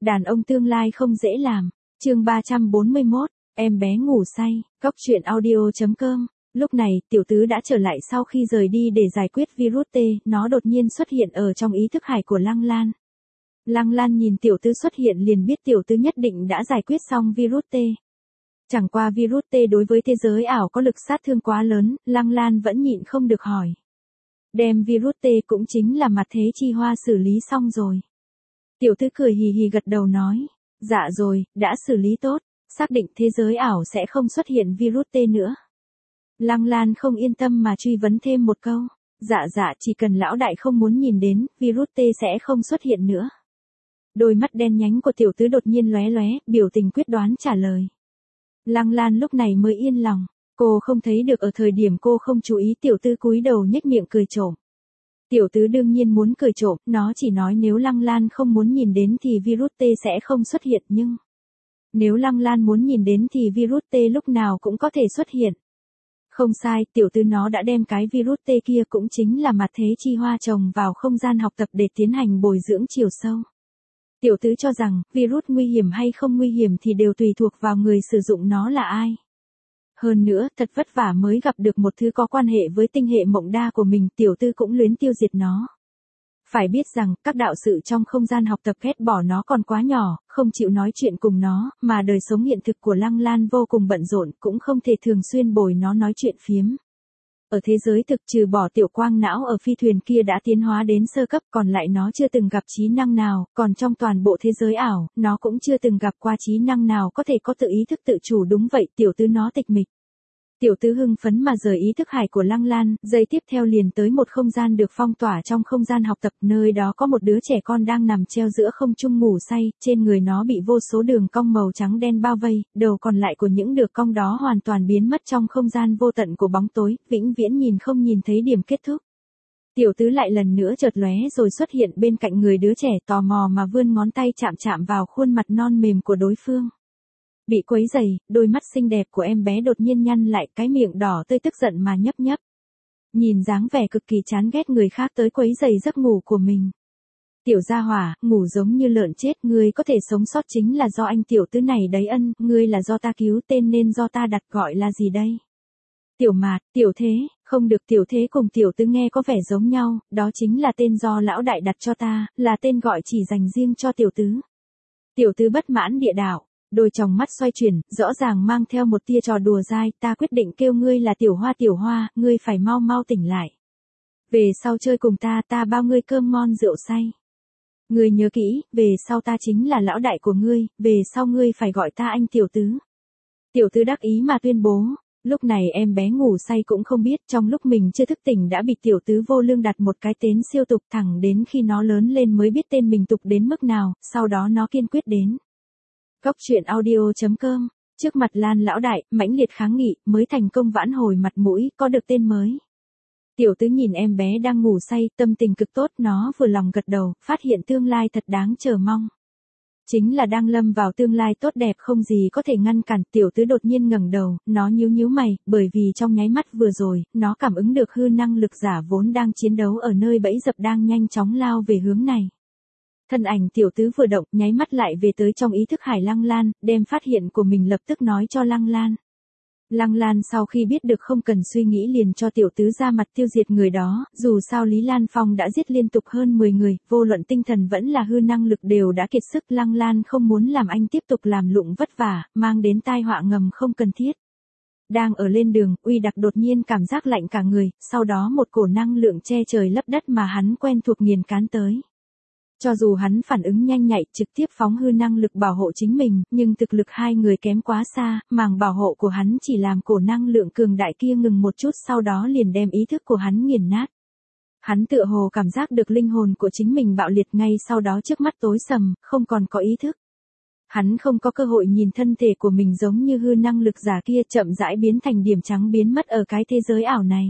Đàn ông tương lai không dễ làm. Chương 341, em bé ngủ say. Góc truyện audio.com. Lúc này, tiểu tứ đã trở lại sau khi rời đi để giải quyết virus T, nó đột nhiên xuất hiện ở trong ý thức hải của Lăng Lan. Lăng Lan nhìn tiểu tứ xuất hiện liền biết tiểu tứ nhất định đã giải quyết xong virus T. Chẳng qua virus T đối với thế giới ảo có lực sát thương quá lớn, Lăng Lan vẫn nhịn không được hỏi. Đem virus T cũng chính là mặt thế chi hoa xử lý xong rồi. Tiểu tứ cười hì hì gật đầu nói, dạ rồi, đã xử lý tốt, xác định thế giới ảo sẽ không xuất hiện virus T nữa. Lăng Lan không yên tâm mà truy vấn thêm một câu, dạ chỉ cần lão đại không muốn nhìn đến, virus T sẽ không xuất hiện nữa. Đôi mắt đen nhánh của tiểu tứ đột nhiên lóe lóe, biểu tình quyết đoán trả lời. Lăng Lan lúc này mới yên lòng, cô không thấy được ở thời điểm cô không chú ý tiểu tứ cúi đầu nhếch miệng cười trộm. Tiểu tứ đương nhiên muốn cười trộm, nó chỉ nói nếu Lăng Lan không muốn nhìn đến thì virus T sẽ không xuất hiện nhưng... Nếu Lăng Lan muốn nhìn đến thì virus T lúc nào cũng có thể xuất hiện. Không sai, tiểu tứ nó đã đem cái virus T kia cũng chính là mặt thế chi hoa trồng vào không gian học tập để tiến hành bồi dưỡng chiều sâu. Tiểu tứ cho rằng, virus nguy hiểm hay không nguy hiểm thì đều tùy thuộc vào người sử dụng nó là ai. Hơn nữa, thật vất vả mới gặp được một thứ có quan hệ với tinh hệ mộng đa của mình, tiểu tư cũng luyến tiêu diệt nó. Phải biết rằng, các đạo sự trong không gian học tập ghét bỏ nó còn quá nhỏ, không chịu nói chuyện cùng nó, mà đời sống hiện thực của Lăng Lan vô cùng bận rộn, cũng không thể thường xuyên bồi nó nói chuyện phiếm. Ở thế giới thực trừ bỏ tiểu quang não ở phi thuyền kia đã tiến hóa đến sơ cấp, còn lại nó chưa từng gặp trí năng nào, còn trong toàn bộ thế giới ảo, nó cũng chưa từng gặp qua trí năng nào có thể có tự ý thức tự chủ. Đúng vậy, tiểu tứ nó tịch mịch. Tiểu tứ hưng phấn mà rời ý thức hải của Lăng Lan, giây tiếp theo liền tới một không gian được phong tỏa trong không gian học tập, nơi đó có một đứa trẻ con đang nằm treo giữa không trung ngủ say, trên người nó bị vô số đường cong màu trắng đen bao vây, đầu còn lại của những đường cong đó hoàn toàn biến mất trong không gian vô tận của bóng tối, vĩnh viễn nhìn không nhìn thấy điểm kết thúc. Tiểu tứ lại lần nữa chợt lóe rồi xuất hiện bên cạnh người đứa trẻ, tò mò mà vươn ngón tay chạm vào khuôn mặt non mềm của đối phương. Bị quấy rầy, đôi mắt xinh đẹp của em bé đột nhiên nhăn lại, cái miệng đỏ tươi tức giận mà nhấp nhấp. Nhìn dáng vẻ cực kỳ chán ghét người khác tới quấy rầy giấc ngủ của mình. Tiểu gia hỏa, ngủ giống như lợn chết, ngươi có thể sống sót chính là do anh tiểu tứ này đấy ân, ngươi là do ta cứu, tên nên do ta đặt, gọi là gì đây? Tiểu Mạt, tiểu thế, không được, tiểu thế cùng tiểu tứ nghe có vẻ giống nhau, đó chính là tên do lão đại đặt cho ta, là tên gọi chỉ dành riêng cho tiểu tứ. Tiểu tứ bất mãn địa đạo. Đôi tròng mắt xoay chuyển, rõ ràng mang theo một tia trò đùa dai, ta quyết định kêu ngươi là tiểu hoa, ngươi phải mau mau tỉnh lại. Về sau chơi cùng ta bao ngươi cơm ngon rượu say. Ngươi nhớ kỹ, về sau ta chính là lão đại của ngươi, về sau ngươi phải gọi ta anh tiểu tứ. Tiểu tứ đắc ý mà tuyên bố, lúc này em bé ngủ say cũng không biết trong lúc mình chưa thức tỉnh đã bị tiểu tứ vô lương đặt một cái tên siêu tục, thẳng đến khi nó lớn lên mới biết tên mình tục đến mức nào, sau đó nó kiên quyết đến. Góc truyện audio.com, trước mặt Lan lão đại, mãnh liệt kháng nghị, mới thành công vãn hồi mặt mũi, có được tên mới. Tiểu tứ nhìn em bé đang ngủ say, tâm tình cực tốt, nó vừa lòng gật đầu, phát hiện tương lai thật đáng chờ mong. Chính là đang lâm vào tương lai tốt đẹp không gì có thể ngăn cản, tiểu tứ đột nhiên ngẩng đầu, nó nhíu mày, bởi vì trong nháy mắt vừa rồi, nó cảm ứng được hư năng lực giả vốn đang chiến đấu ở nơi bẫy dập đang nhanh chóng lao về hướng này. Thân ảnh tiểu tứ vừa động, nháy mắt lại về tới trong ý thức hải Lăng Lan, đem phát hiện của mình lập tức nói cho Lăng Lan. Lăng Lan sau khi biết được không cần suy nghĩ liền cho tiểu tứ ra mặt tiêu diệt người đó, dù sao Lý Lan Phong đã giết liên tục hơn 10 người, vô luận tinh thần vẫn là hư năng lực đều đã kiệt sức, Lăng Lan không muốn làm anh tiếp tục làm lụng vất vả, mang đến tai họa ngầm không cần thiết. Đang ở lên đường, Uy Đặc đột nhiên cảm giác lạnh cả người, sau đó một cổ năng lượng che trời lấp đất mà hắn quen thuộc nghiền cán tới. Cho dù hắn phản ứng nhanh nhạy, trực tiếp phóng hư năng lực bảo hộ chính mình, nhưng thực lực hai người kém quá xa, màng bảo hộ của hắn chỉ làm cổ năng lượng cường đại kia ngừng một chút, sau đó liền đem ý thức của hắn nghiền nát. Hắn tựa hồ cảm giác được linh hồn của chính mình bạo liệt, ngay sau đó trước mắt tối sầm, không còn có ý thức. Hắn không có cơ hội nhìn thân thể của mình giống như hư năng lực giả kia chậm rãi biến thành điểm trắng biến mất ở cái thế giới ảo này.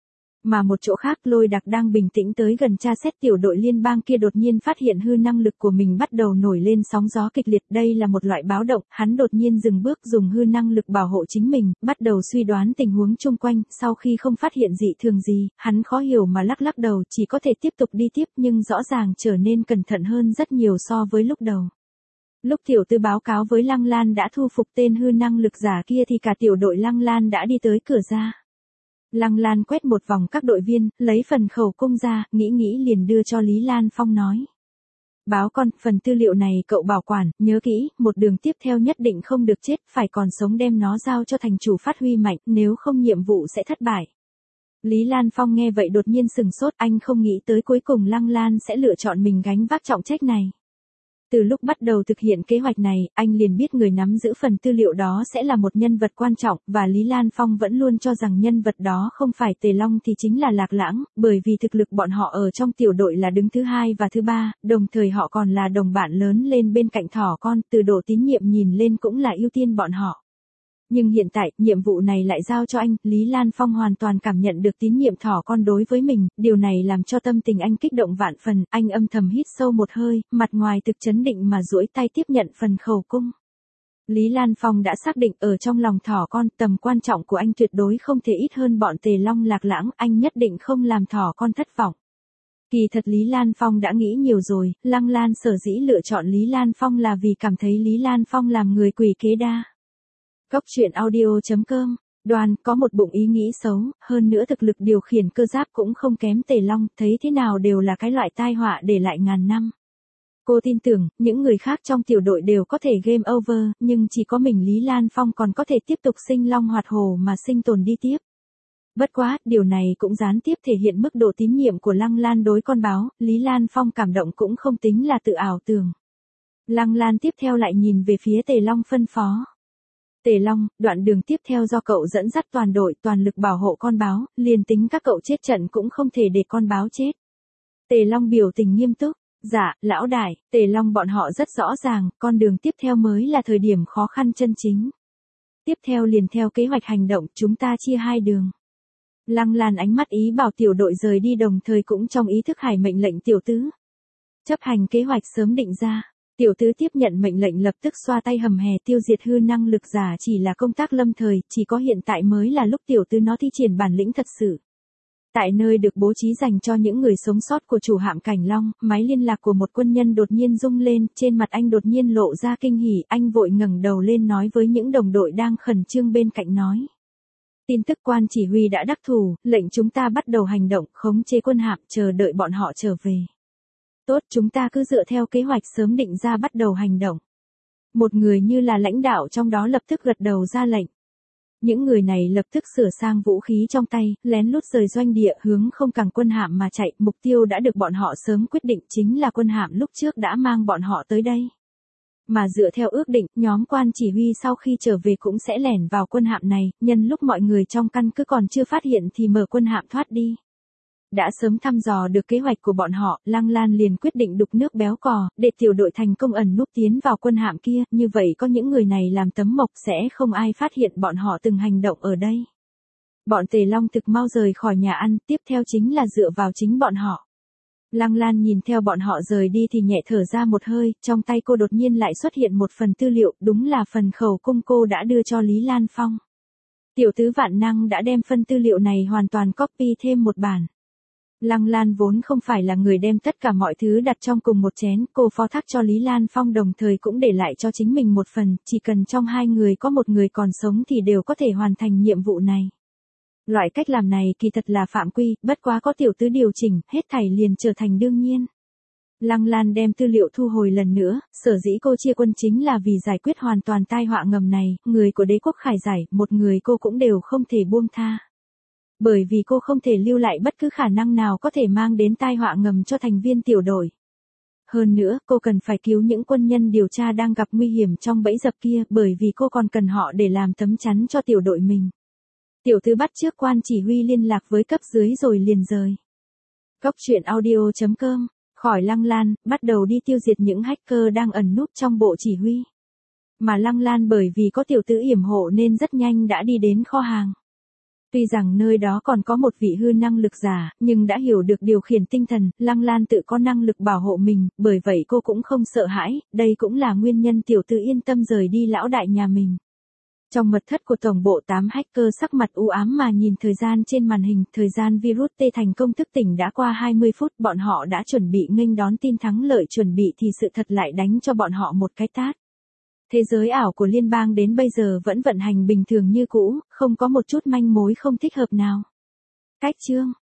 Mà một chỗ khác, Lôi Đặc đang bình tĩnh tới gần tra xét tiểu đội liên bang kia đột nhiên phát hiện hư năng lực của mình bắt đầu nổi lên sóng gió kịch liệt, đây là một loại báo động, hắn đột nhiên dừng bước dùng hư năng lực bảo hộ chính mình, bắt đầu suy đoán tình huống chung quanh, sau khi không phát hiện dị thường gì, hắn khó hiểu mà lắc đầu, chỉ có thể tiếp tục đi tiếp nhưng rõ ràng trở nên cẩn thận hơn rất nhiều so với lúc đầu. Lúc tiểu tư báo cáo với Lăng Lan đã thu phục tên hư năng lực giả kia thì cả tiểu đội Lăng Lan đã đi tới cửa ra. Lăng Lan quét một vòng các đội viên, lấy phần khẩu cung ra, nghĩ liền đưa cho Lý Lan Phong nói. Báo con, phần tư liệu này cậu bảo quản, nhớ kỹ, một đường tiếp theo nhất định không được chết, phải còn sống đem nó giao cho thành chủ phát huy mạnh, nếu không nhiệm vụ sẽ thất bại. Lý Lan Phong nghe vậy đột nhiên sừng sốt, anh không nghĩ tới cuối cùng Lăng Lan sẽ lựa chọn mình gánh vác trọng trách này. Từ lúc bắt đầu thực hiện kế hoạch này, anh liền biết người nắm giữ phần tư liệu đó sẽ là một nhân vật quan trọng, và Lý Lan Phong vẫn luôn cho rằng nhân vật đó không phải Tề Long thì chính là Lạc Lãng, bởi vì thực lực bọn họ ở trong tiểu đội là đứng thứ 2 và thứ 3, đồng thời họ còn là đồng bạn lớn lên bên cạnh thỏ con, từ độ tín nhiệm nhìn lên cũng là ưu tiên bọn họ. Nhưng hiện tại, nhiệm vụ này lại giao cho anh, Lý Lan Phong hoàn toàn cảm nhận được tín nhiệm thỏ con đối với mình, điều này làm cho tâm tình anh kích động vạn phần, anh âm thầm hít sâu một hơi, mặt ngoài thực chấn định mà duỗi tay tiếp nhận phần khẩu cung. Lý Lan Phong đã xác định ở trong lòng thỏ con, tầm quan trọng của anh tuyệt đối không thể ít hơn bọn Tề Long Lạc Lãng, anh nhất định không làm thỏ con thất vọng. Kỳ thật Lý Lan Phong đã nghĩ nhiều rồi, Lăng Lan sở dĩ lựa chọn Lý Lan Phong là vì cảm thấy Lý Lan Phong làm người quỷ kế đa. Cốc truyện audio.com, Đoàn có một bụng ý nghĩ xấu, hơn nữa thực lực điều khiển cơ giáp cũng không kém Tề Long, thấy thế nào đều là cái loại tai họa để lại ngàn năm. Cô tin tưởng, những người khác trong tiểu đội đều có thể game over, nhưng chỉ có mình Lý Lan Phong còn có thể tiếp tục sinh long hoạt hổ mà sinh tồn đi tiếp. Bất quá, điều này cũng gián tiếp thể hiện mức độ tín nhiệm của Lăng Lan đối con báo, Lý Lan Phong cảm động cũng không tính là tự ảo tưởng. Lăng Lan tiếp theo lại nhìn về phía Tề Long phân phó. Tề Long, đoạn đường tiếp theo do cậu dẫn dắt toàn đội toàn lực bảo hộ con báo, liền tính các cậu chết trận cũng không thể để con báo chết. Tề Long biểu tình nghiêm túc, dạ, lão đại, Tề Long bọn họ rất rõ ràng, con đường tiếp theo mới là thời điểm khó khăn chân chính. Tiếp theo liền theo kế hoạch hành động, chúng ta chia 2 đường. Lăng Lan ánh mắt ý bảo tiểu đội rời đi đồng thời cũng trong ý thức hải mệnh lệnh tiểu tứ. Chấp hành kế hoạch sớm định ra. Tiểu tứ tiếp nhận mệnh lệnh lập tức xoa tay hầm hè tiêu diệt hư năng lực giả chỉ là công tác lâm thời, chỉ có hiện tại mới là lúc tiểu tứ nó thi triển bản lĩnh thật sự. Tại nơi được bố trí dành cho những người sống sót của chủ hạm Cảnh Long, máy liên lạc của một quân nhân đột nhiên rung lên, trên mặt anh đột nhiên lộ ra kinh hỉ, anh vội ngẩng đầu lên nói với những đồng đội đang khẩn trương bên cạnh nói. Tin tức quan chỉ huy đã đắc thủ, lệnh chúng ta bắt đầu hành động, khống chế quân hạm, chờ đợi bọn họ trở về. Tốt, chúng ta cứ dựa theo kế hoạch sớm định ra bắt đầu hành động. Một người như là lãnh đạo trong đó lập tức gật đầu ra lệnh. Những người này lập tức sửa sang vũ khí trong tay, lén lút rời doanh địa hướng không cảng quân hạm mà chạy, mục tiêu đã được bọn họ sớm quyết định chính là quân hạm lúc trước đã mang bọn họ tới đây. Mà dựa theo ước định, nhóm quan chỉ huy sau khi trở về cũng sẽ lẻn vào quân hạm này, nhân lúc mọi người trong căn cứ còn chưa phát hiện thì mở quân hạm thoát đi. Đã sớm thăm dò được kế hoạch của bọn họ, Lăng Lan liền quyết định đục nước béo cò, để tiểu đội thành công ẩn núp tiến vào quân hạm kia, như vậy có những người này làm tấm mộc sẽ không ai phát hiện bọn họ từng hành động ở đây. Bọn Tề Long thực mau rời khỏi nhà ăn, tiếp theo chính là dựa vào chính bọn họ. Lăng Lan nhìn theo bọn họ rời đi thì nhẹ thở ra một hơi, trong tay cô đột nhiên lại xuất hiện một phần tư liệu, đúng là phần khẩu cung cô đã đưa cho Lý Lan Phong. Tiểu tứ vạn năng đã đem phần tư liệu này hoàn toàn copy thêm một bản. Lăng Lan vốn không phải là người đem tất cả mọi thứ đặt trong cùng một chén, cô phó thác cho Lý Lan Phong đồng thời cũng để lại cho chính mình một phần, chỉ cần trong 2 người có một người còn sống thì đều có thể hoàn thành nhiệm vụ này. Loại cách làm này kỳ thật là phạm quy, bất quá có tiểu tứ điều chỉnh, hết thảy liền trở thành đương nhiên. Lăng Lan đem tư liệu thu hồi lần nữa, sở dĩ cô chia quân chính là vì giải quyết hoàn toàn tai họa ngầm này, người của đế quốc Khải Giải, một người cô cũng đều không thể buông tha. Bởi vì cô không thể lưu lại bất cứ khả năng nào có thể mang đến tai họa ngầm cho thành viên tiểu đội. Hơn nữa, cô cần phải cứu những quân nhân điều tra đang gặp nguy hiểm trong bẫy dập kia, bởi vì cô còn cần họ để làm tấm chắn cho tiểu đội mình. Tiểu tứ bắt trước quan chỉ huy liên lạc với cấp dưới rồi liền rời. Cốc truyện audio.com, khỏi Lăng Lan, bắt đầu đi tiêu diệt những hacker đang ẩn núp trong bộ chỉ huy. Mà Lăng Lan bởi vì có tiểu tứ yểm hộ nên rất nhanh đã đi đến kho hàng. Tuy rằng nơi đó còn có một vị hư năng lực giả, nhưng đã hiểu được điều khiển tinh thần, Lăng Lan tự có năng lực bảo hộ mình, bởi vậy cô cũng không sợ hãi, đây cũng là nguyên nhân tiểu tứ yên tâm rời đi lão đại nhà mình. Trong mật thất của tổng bộ 8 hacker sắc mặt u ám mà nhìn thời gian trên màn hình, thời gian virus T thành công thức tỉnh đã qua 20 phút, bọn họ đã chuẩn bị nghênh đón tin thắng lợi chuẩn bị thì sự thật lại đánh cho bọn họ một cái tát. Thế giới ảo của liên bang đến bây giờ vẫn vận hành bình thường như cũ, không có một chút manh mối không thích hợp nào. Cách chương